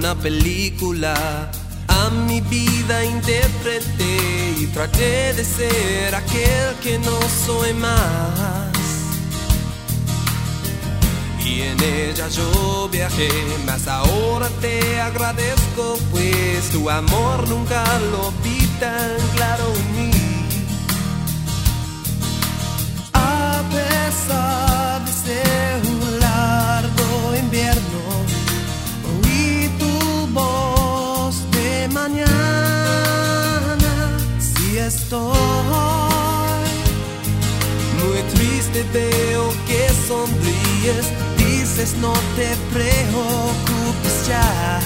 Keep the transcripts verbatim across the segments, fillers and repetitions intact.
una película. A mi vida interpreté y traté de ser aquel que no soy más. Y en ella yo viajé, mas ahora te agradezco, pues tu amor nunca lo vi tan claro en mí. A pesar de ser un largo invierno, oí tu voz de mañana. Si estoy muy triste, veo que sonríes. Dices no te preocupes ya,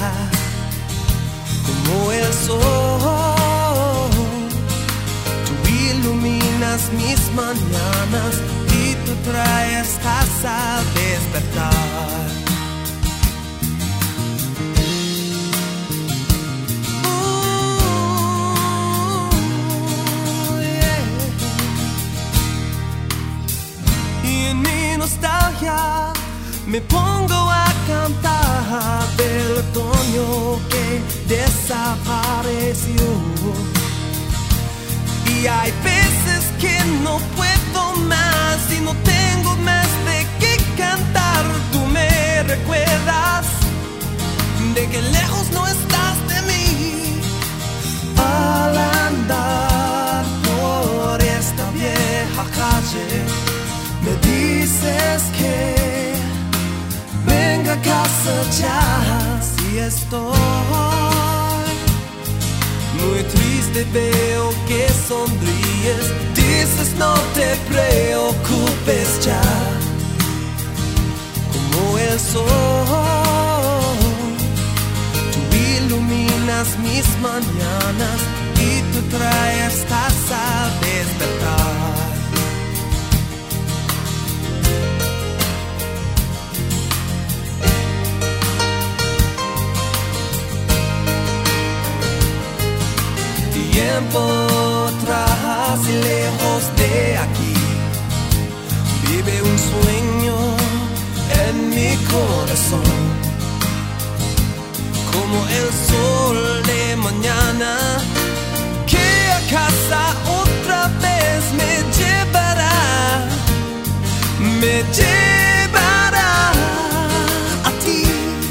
como el sol, tú iluminas mis mañanas y tú traes paz al despertar. Uh, yeah. Y en mi nostalgia me pongo a cantar del otoño que desapareció. Y hay veces que no puedo más y no tengo más de qué cantar. Tú me recuerdas de que lejos no estás de mí. Al andar por esta vieja calle me dices que venga a casa ya. Si estoy muy triste, veo que sonríes. Dices no te preocupes ya, como el sol, tú iluminas mis mañanas y tú traes paz al despertar. Tiempo atrás y lejos de aquí, vive un sueño en mi corazón, como el sol de mañana que a casa otra vez me llevará, me llevará a ti.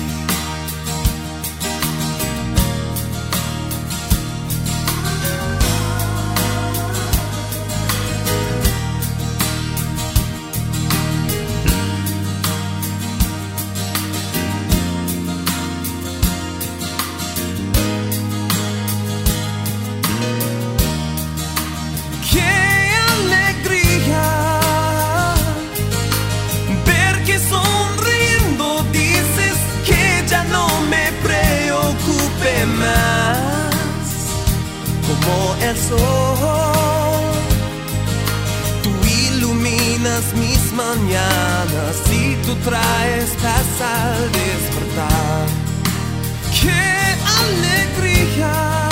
Como el sol, tú iluminas mis mañanas y tú traes paz al despertar. ¡Qué alegría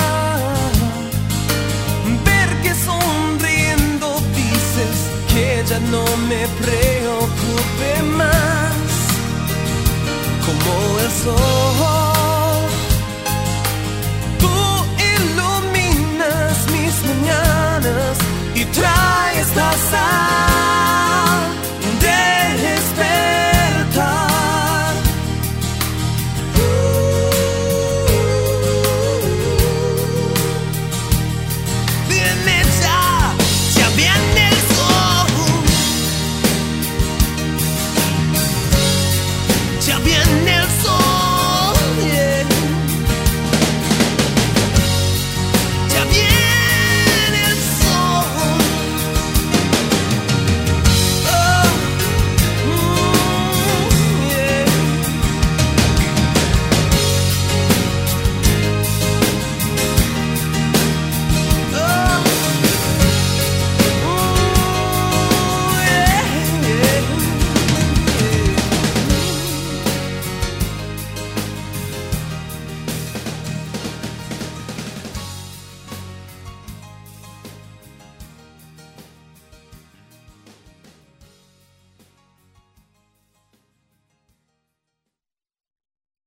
ver que sonriendo dices que ya no me preocupe más! Como el sol,